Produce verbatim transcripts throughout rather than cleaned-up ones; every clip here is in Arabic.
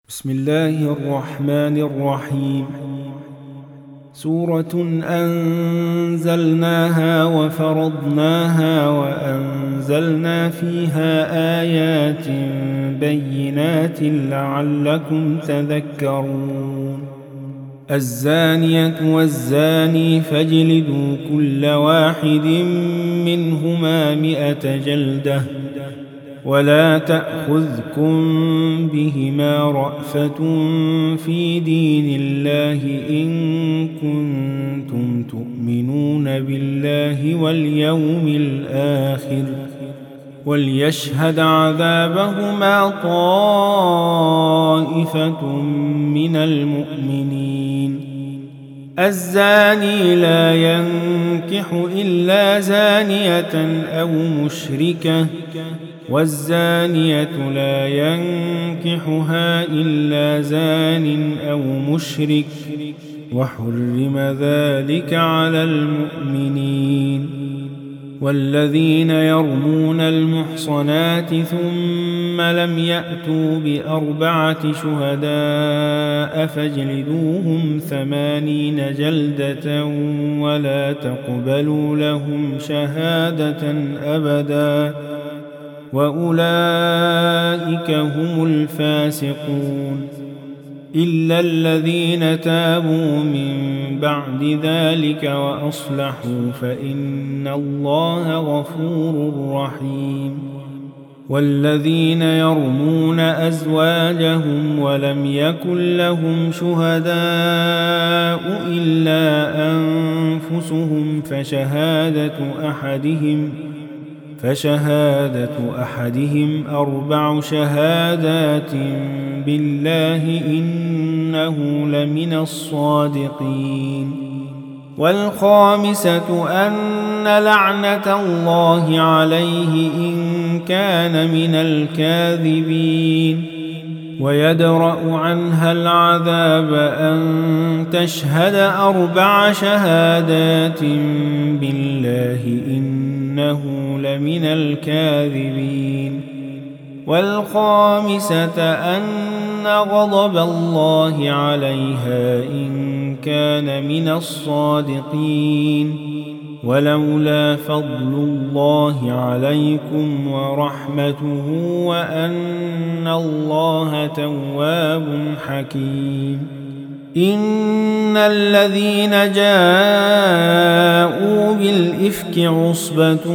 بسم الله الرحمن الرحيم. سورة أنزلناها وفرضناها وأنزلنا فيها آيات بينات لعلكم تذكرون. الزانية والزاني فاجلدوا كل واحد منهما مئة جلدة ولا تأخذكم بهما رأفة في دين الله إن كنتم تؤمنون بالله واليوم الآخر وليشهد عذابهما طائفة من المؤمنين. الزاني لا ينكح إلا زانية أو مشركة والزانية لا ينكحها إلا زان أو مشرك وحرم ذلك على المؤمنين. والذين يرمون المحصنات ثم لم يأتوا بأربعة شهداء فاجلدوهم ثمانين جلدة ولا تقبلوا لهم شهادة أبدا وأولئك هم الفاسقون إلا الذين تابوا من بعد ذلك وأصلحوا فإن الله غفور رحيم. والذين يرمون أزواجهم ولم يكن لهم شهداء إلا أنفسهم فشهادة أحدهم فشهادة أحدهم أربع شهادات بالله إنه لمن الصادقين. والخامسة أن لعنة الله عليه إن كان من الكاذبين. ويدرأ عنها العذاب أن تشهد أربع شهادات بالله إنه لمن الكاذبين. والخامسة أن غضب الله عليها إن كان من الصادقين. ولولا فضل الله عليكم ورحمته وأن الله تواب حكيم. إن الذين جاءوا بالإفك عصبة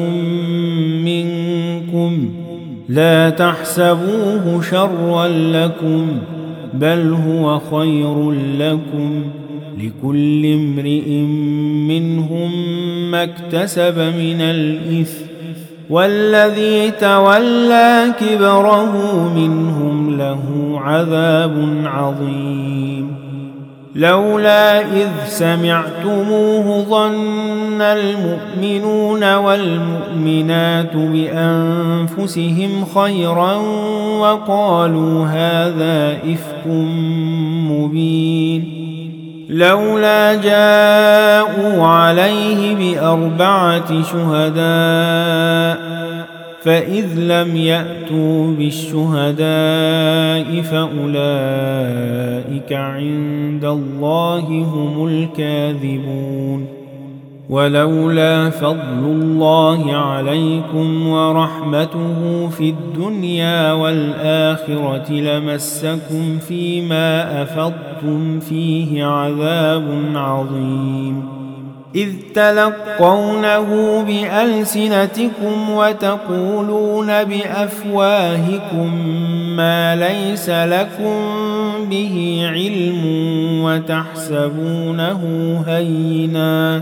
منكم لا تحسبوه شرا لكم بل هو خير لكم لكل امرئ منهم ما اكتسب من الإثم والذي تولى كبره منهم له عذاب عظيم. لولا إذ سمعتموه ظن المؤمنون والمؤمنات بأنفسهم خيرا وقالوا هذا إفك مبين. لولا جاءوا عليه بأربعة شهداء فإذ لم يأتوا بالشهداء فأولئك عند الله هم الكاذبون. ولولا فضل الله عليكم ورحمته في الدنيا والآخرة لمسكم فيما أفضتم فيه عذاب عظيم. إذ تلقونه بألسنتكم وتقولون بأفواهكم ما ليس لكم به علم وتحسبونه هينا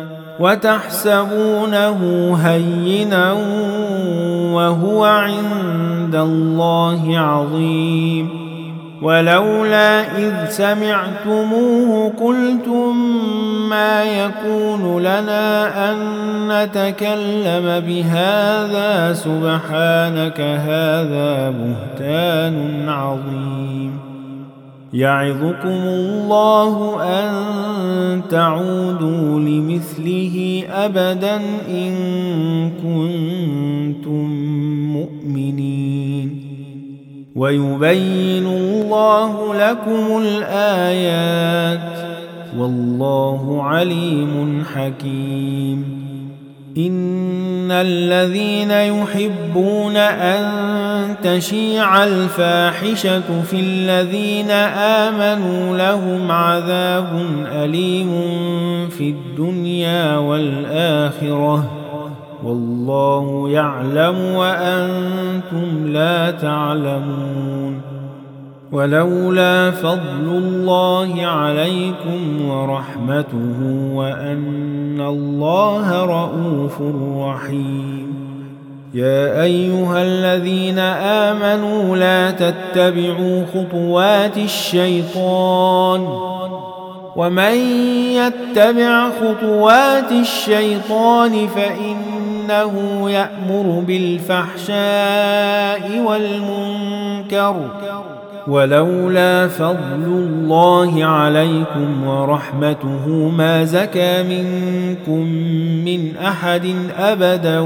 وتحسبونه هينا وهو عند الله عظيم. ولولا إذ سمعتموه قلتم ما يكون لنا أن نتكلم بهذا سبحانك هذا بهتان عظيم. يعظكم الله أن تعودوا لمثله أبدا إن كنتم مؤمنين. ويبين الله لكم الآيات والله عليم حكيم. إن الذين يحبون أن تشيع الفاحشة في الذين آمنوا لهم عذاب أليم في الدنيا والآخرة والله يعلم وأنتم لا تعلمون. ولولا فضل الله عليكم ورحمته وأن الله رءوف رحيم. يا أيها الذين آمنوا لا تتبعوا خطوات الشيطان ومن يتبع خطوات الشيطان فإنه يأمر بالفحشاء والمنكر ولولا فضل الله عليكم ورحمته ما زكى منكم من أحد أبدا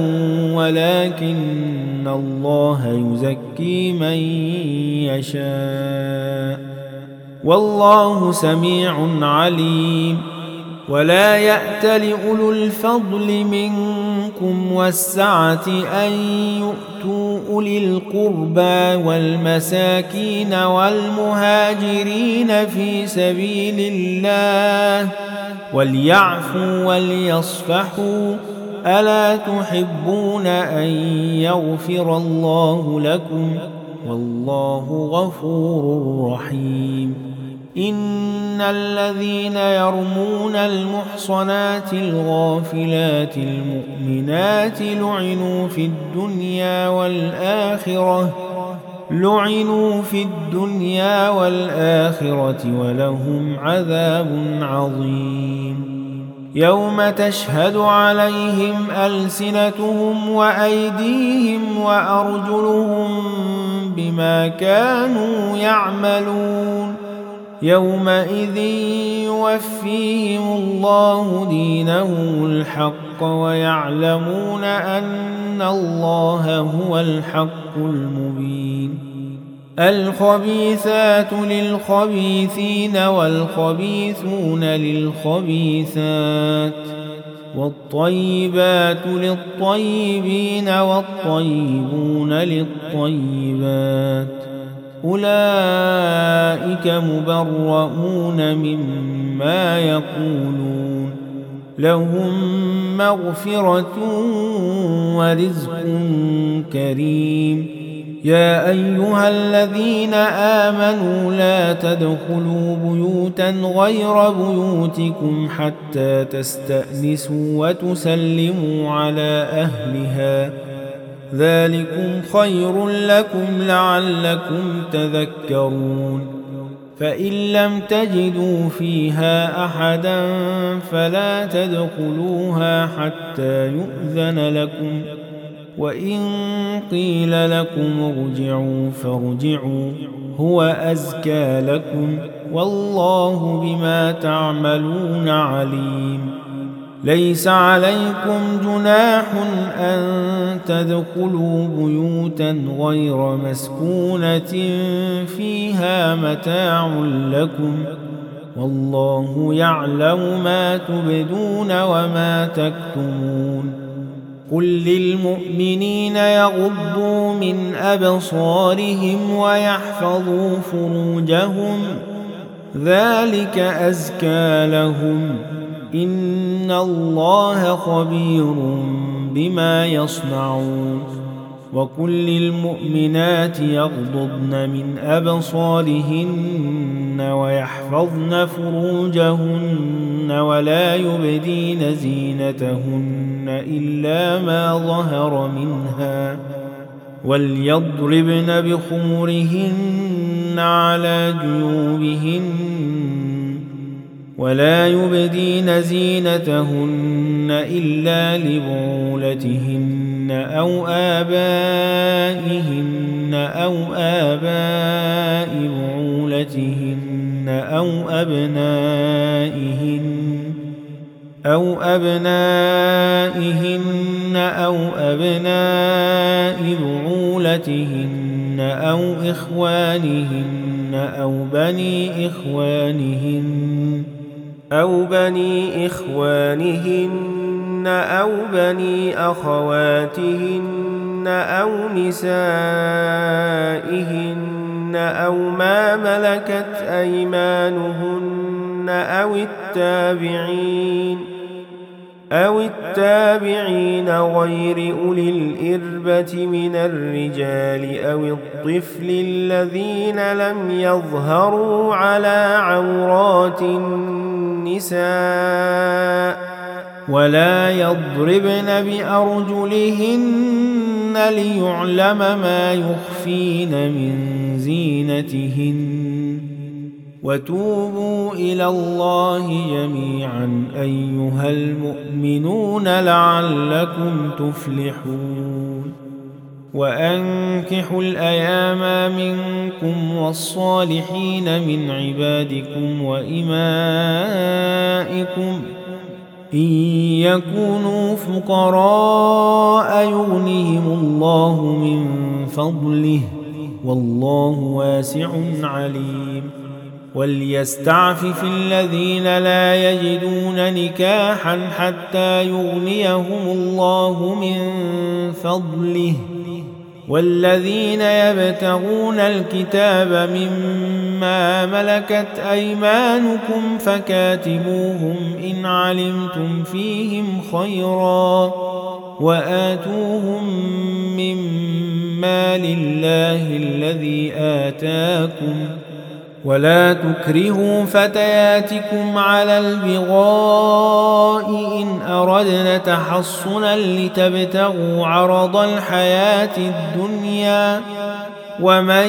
ولكن الله يزكي من يشاء والله سميع عليم. ولا يأتل أولو الفضل منكم والسعة أن يؤتوا أولي القربى والمساكين والمهاجرين في سبيل الله وليعفوا وليصفحوا ألا تحبون أن يغفر الله لكم والله غفور رحيم. إن الذين يرمون المحصنات الغافلات المؤمنات لعنوا في الدنيا والآخرة لعنوا في الدنيا والآخرة ولهم عذاب عظيم. يوم تشهد عليهم ألسنتهم وأيديهم وأرجلهم بما كانوا يعملون يومئذ يوفيهم الله دينهم الحق ويعلمون أن الله هو الحق المبين. الخبيثات للخبيثين والخبيثون للخبيثات والطيبات للطيبين والطيبون للطيبات أولئك مبرؤون مما يقولون لهم مغفرة ورزق كريم. يا أيها الذين آمنوا لا تدخلوا بيوتا غير بيوتكم حتى تستأنسوا وتسلموا على أهلها ذلكم خير لكم لعلكم تذكرون. فإن لم تجدوا فيها أحدا فلا تدخلوها حتى يؤذن لكم وإن قيل لكم ارجعوا فارجعوا هو أزكى لكم والله بما تعملون عليم. ليس عليكم جناح أن تدخلوا بيوتا غير مسكونة فيها متاع لكم والله يعلم ما تبدون وما تكتمون. قل للمؤمنين يغضوا من أبصارهم ويحفظوا فروجهم ذلك أزكى لهم إن الله خبير بما يصنعون. وقل للمؤمنات يغضضن من أبصارهن ويحفظن فروجهن ولا يبدين زينتهن إلا ما ظهر منها وليضربن بخمرهن على جيوبهن ولا يبدين زينتهن إلا لبعولتهن أو آبائهن أو آباء بعولتهن أو أبنائهن أو أبنائهن أو أبناء بعولتهن أو إخوانهن أو بني إخوانهن أو بني إخوانهن أو بني أخواتهن أو نسائهن أو ما ملكت أيمانهن أو التابعين أو التابعين غير أولي الإربة من الرجال أو الطفل الذين لم يظهروا على عورات النساء ولا يضربن بأرجلهن ليعلم ما يخفين من زينتهن وتوبوا إلى الله جميعا أيها المؤمنون لعلكم تفلحون وأنكحوا الأيام منكم والصالحين من عبادكم وإمائكم إن يكونوا فقراء يغنهم الله من فضله والله واسع عليم وليستعفف الذين لا يجدون نكاحا حتى يغنيهم الله من فضله والذين يبتغون الكتاب مما ملكت أيمانكم فكاتبوهم إن علمتم فيهم خيرا وآتوهم مما لله الذي آتاكم ولا تكرهوا فتياتكم على البغاء إن أردنا تحصنا لتبتغوا عرض الحياة الدنيا ومن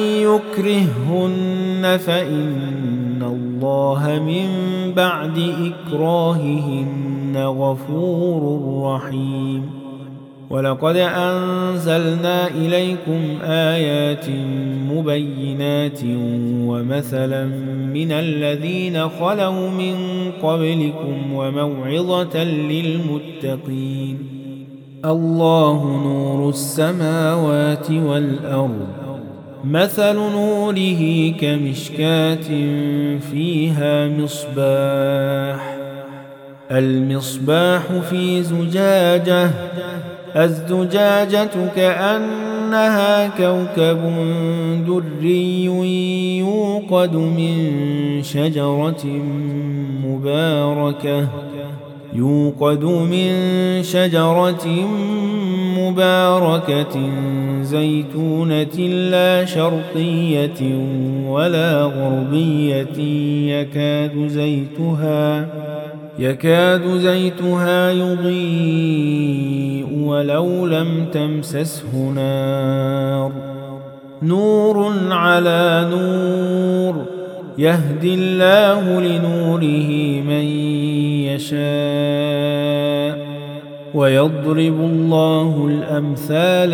يكرههن فإن الله من بعد إكراههن غفور رحيم ولقد أنزلنا إليكم آيات مبينات ومثلا من الذين خلوا من قبلكم وموعظة للمتقين الله نور السماوات والأرض مثل نوره كمشكاة فيها مصباح المصباح في زجاجة الزجاجة كأنها كوكب دري يوقد من شجرة مباركة يوقد من شجرة مباركة زيتونة لا شرقية ولا غربية يكاد زيتها يكاد زيتها يضيء ولو لم تمسسه نار نور على نور يهدي الله لنوره من يشاء ويضرب الله الأمثال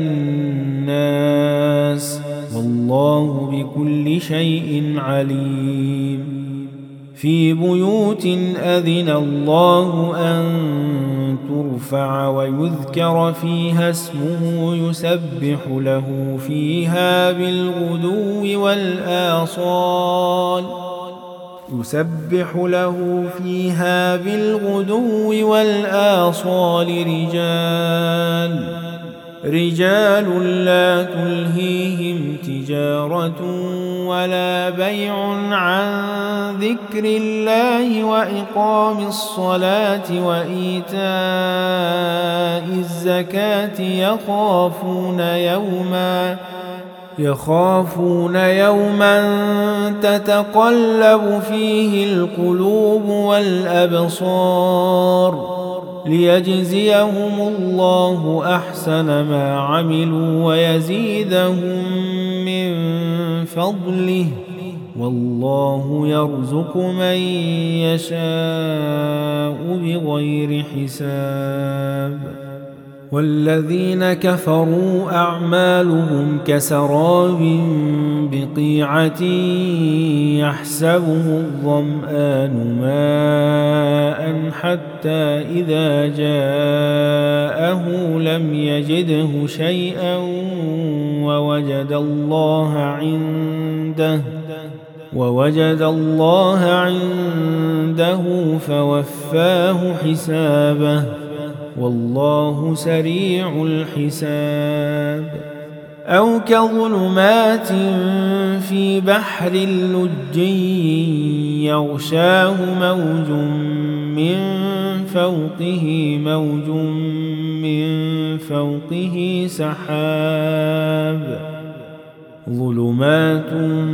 للناس والله بكل شيء عليم في بيوت أذن الله أن ترفع ويذكر فيها اسمه يسبح له فيها بالغدو والآصال يسبح له فيها بالغدو والآصال رجال رجال لا تلهيهم تجارة ولا بيع عن ذكر الله وإقام الصلاة وإيتاء الزكاة يخافون يوما يخافون يوما تتقلب فيه القلوب والأبصار ليجزيهم الله أحسن ما عملوا ويزيدهم من فضله والله يرزق من يشاء بغير حساب والذين كفروا أعمالهم كسراب بقيعة يحسبه الظمآن ماء حتى إذا جاءه لم يجده شيئا ووجد الله عنده ووجد الله عنده فوفاه حسابه والله سريع الحساب. أو كظلمات في بحر لجي يغشاه موج من فوقه موج من فوقه سحاب ظلمات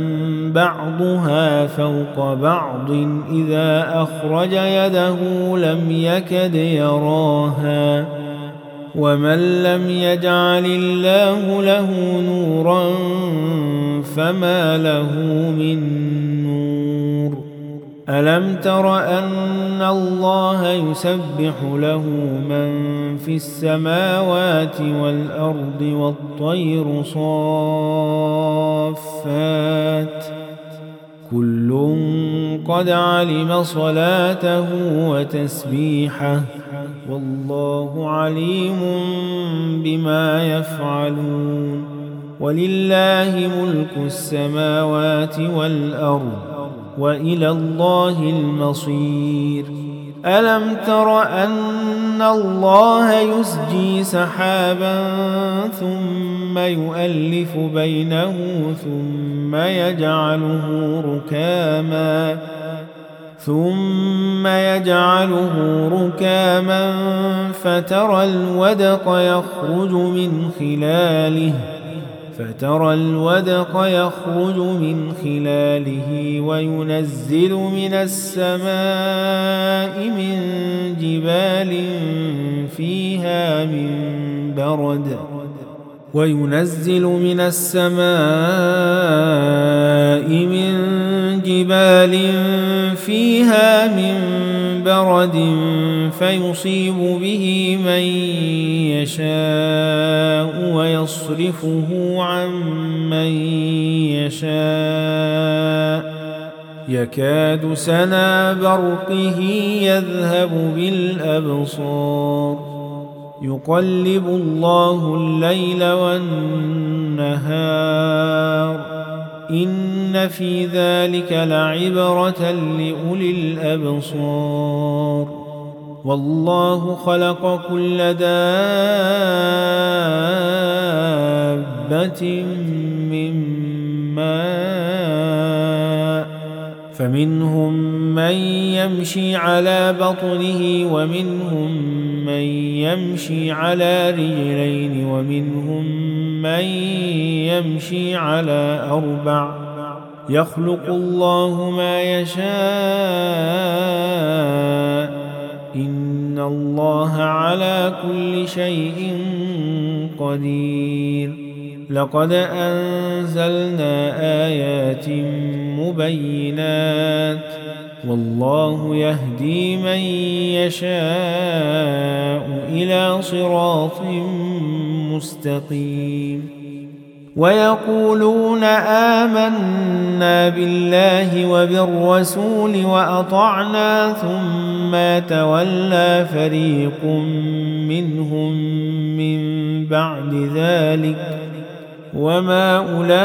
بعضها فوق بعض إذا أخرج يده لم يكد يراها ومن لم يجعل الله له نورا فما له من نور. ألم تر أن الله يسبح له من في السماوات والأرض والطير صافات كل قد علم صلاته وتسبيحه والله عليم بما يفعلون. ولله ملك السماوات والأرض وإلى الله المصير. ألم تر أن الله يسجي سحابا ثم يؤلف بينه ثم يجعله ركاما ثم يجعله ركاما فترى الودق يخرج من خلاله فترى الودق يخرج من خلاله وينزل من السماء من جبال فيها من برد وينزل من السماء من جبال فيها من برد فيصيب به من يشاء ويصرفه عن من يشاء يكاد سنا برقه يذهب بالأبصار يقلب الله الليل والنهار إن في ذلك لعبرة لأولي الأبصار. والله خلق كل دابة من ماء فمنهم من يمشي على بطنه ومنهم من يمشي على رجلين ومنهم من يمشي على أربع يخلق الله ما يشاء إن الله على كل شيء قدير. لقد أنزلنا آيات مبينات والله يهدي من يشاء إلى صراط مستقيم. ويقولون آمنا بالله وبالرسول وأطعنا ثم يتولى فريق منهم من بعد ذلك وما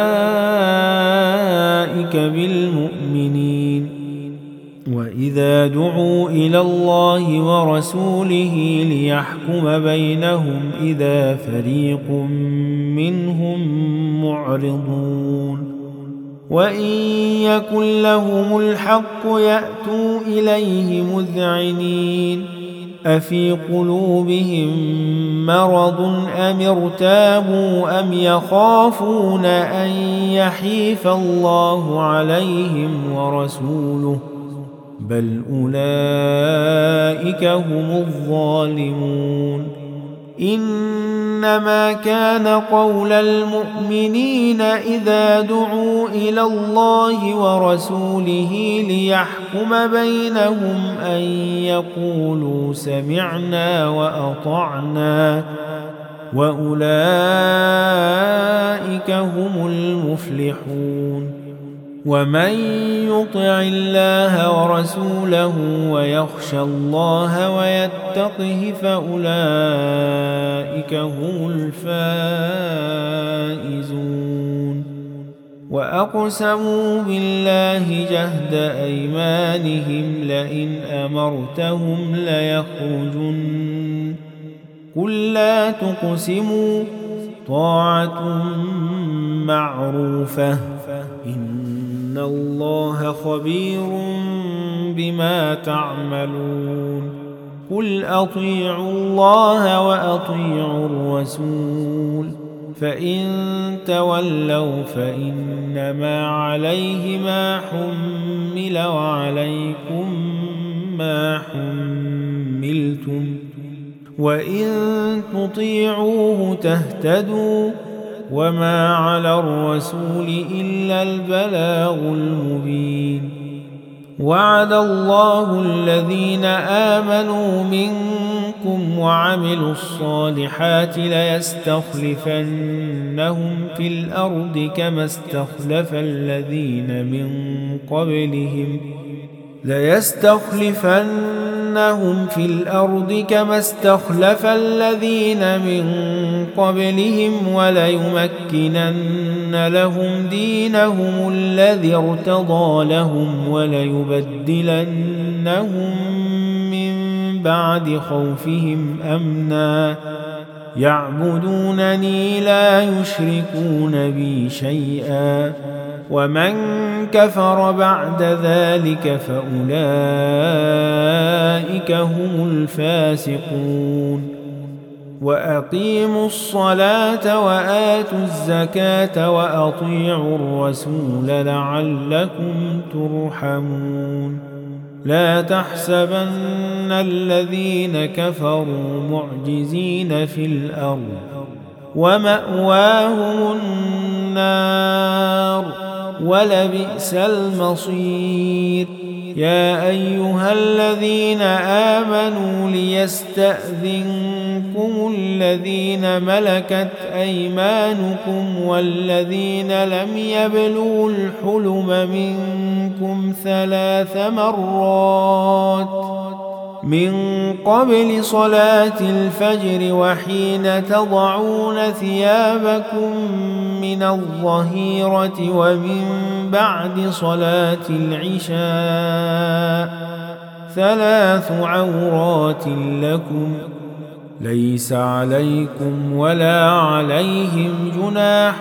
أولئك بالمؤمنين. وإذا دعوا إلى الله ورسوله ليحكم بينهم إذا فريق منهم معرضون. وإن يكن لهم الحق يأتوا إليه مذعنين أفي قلوبهم مرض أم ارتابوا أم يخافون أن يحيف الله عليهم ورسوله بل أولئك هم الظالمون. إنما كان قول المؤمنين إذا دعوا إلى الله ورسوله ليحكم بينهم أن يقولوا سمعنا وأطعنا وأولئك هم المفلحون ومن يطع الله ورسوله ويخشى الله ويتقه فأولئك هم الفائزون وأقسموا بالله جهد أيمانهم لئن أمرتهم ليخرجن قل لا تقسموا طاعة معروفة إن الله خبير بما تعملون قل أطيعوا الله وأطيعوا الرسول فإن تولوا فإنما عليه ما حمل وعليكم ما حملتم وإن تطيعوه تهتدوا وما على الرسول إلا البلاغ المبين وعد الله الذين آمنوا منكم وعملوا الصالحات ليستخلفنهم في الأرض كما استخلف الذين من قبلهم ليستخلفنهم في الأرض كما استخلف الذين من قبلهم وليمكنن لهم دينهم الذي ارتضى لهم وليبدلنهم من بعد خوفهم أمنا يعبدونني لا يشركون بي شيئا ومن كفر بعد ذلك فأولئك هم الفاسقون وأقيموا الصلاة وآتوا الزكاة وأطيعوا الرسول لعلكم ترحمون لا تحسبن الذين كفروا معجزين في الأرض ومأواهم النار ولبئس المصير يا أيها الذين آمنوا ليستأذنكم الذين ملكت أيمانكم والذين لم يبلغوا الحلم منكم ثلاث مرات من قبل صلاة الفجر وحين تضعون ثيابكم من الظهيرة ومن بعد صلاة العشاء ثلاث عورات لكم ليس عليكم ولا عليهم جناح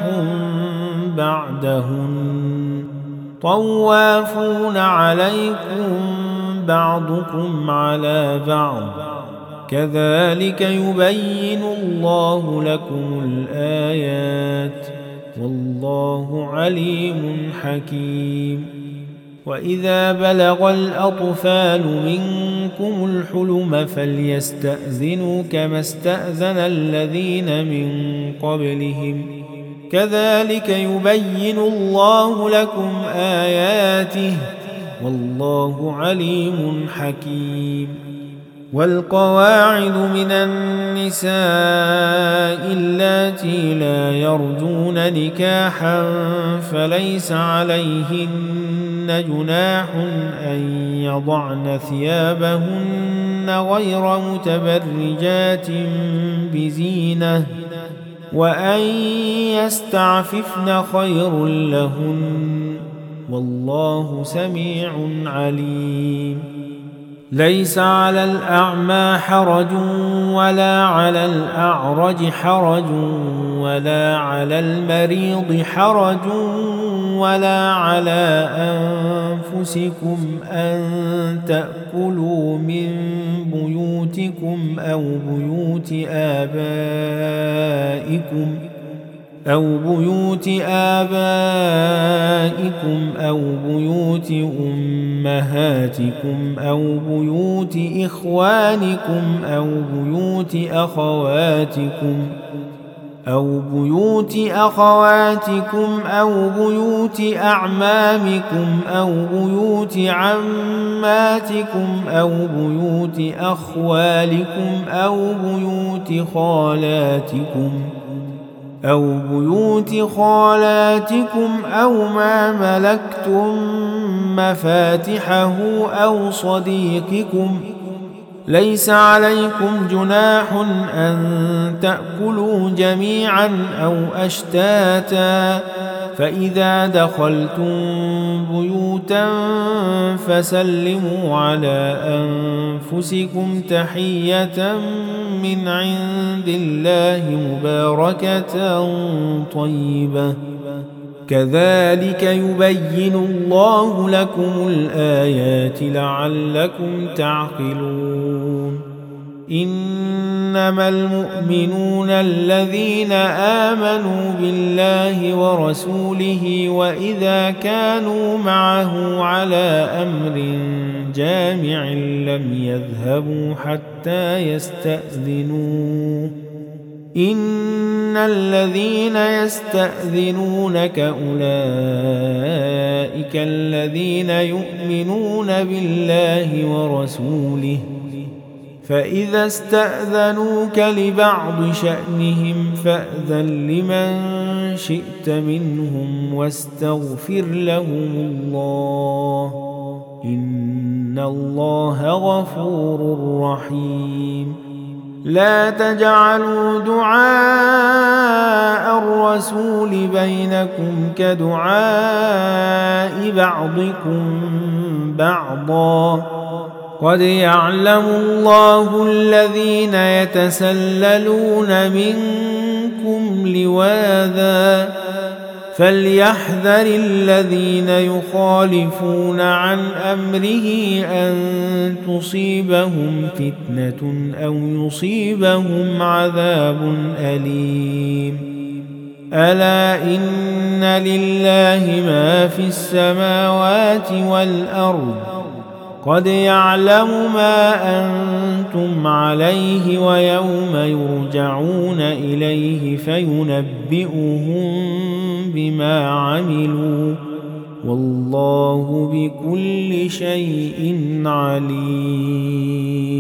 بعدهن طوافون عليكم بعضكم على بعض كذلك يبين الله لكم الآيات والله عليم حكيم وإذا بلغ الأطفال منكم الحلم فليستأذنوا كما استأذن الذين من قبلهم كذلك يبين الله لكم آياته والله عليم حكيم والقواعد من النساء اللاتي لا يرجون نكاحا فليس عليهن جناح أن يضعن ثيابهن غير متبرجات بزينة وأن يستعففن خير لهن والله سميع عليم ليس على الأعمى حرج ولا على الأعرج حرج ولا على المريض حرج ولا على أنفسكم أن تأكلوا من بيوتكم أو بيوت آبائكم أو بيوت آبائكم أو بيوت أمهاتكم أو بيوت إخوانكم أو بيوت أخواتكم أو بيوت أخواتكم أو بيوت أعمامكم أو بيوت عماتكم أو بيوت أخوالكم أو بيوت خالاتكم أو بيوت خالاتكم أو ما ملكتم مفاتحه أو صديقكم. ليس عليكم جناح أن تأكلوا جميعا أو أشتاتا، فإذا دخلتم بيوتا فسلموا على أنفسكم تحية من عند الله مباركة طيبة، كذلك يبين الله لكم الآيات لعلكم تعقلون. إنما المؤمنون الذين آمنوا بالله ورسوله وإذا كانوا معه على أمر جامع لم يذهبوا حتى يستأذنوه. إن الذين يستأذنونك أولئك الذين يؤمنون بالله ورسوله، فإذا استأذنوك لبعض شأنهم فأذن لمن شئت منهم واستغفر لهم الله، إن الله غفور رحيم. لا تجعلوا دعاء الرسول بينكم كدعاء بعضكم بعضا، قد يعلم الله الذين يتسللون منكم لواذا، فليحذر الذين يخالفون عن أمره أن تصيبهم فتنة أو يصيبهم عذاب أليم. ألا إن لله ما في السماوات والأرض، قد يعلم ما أنتم عليه ويوم يرجعون إليه فينبئهم بما عملوا، والله بكل شيء عليم.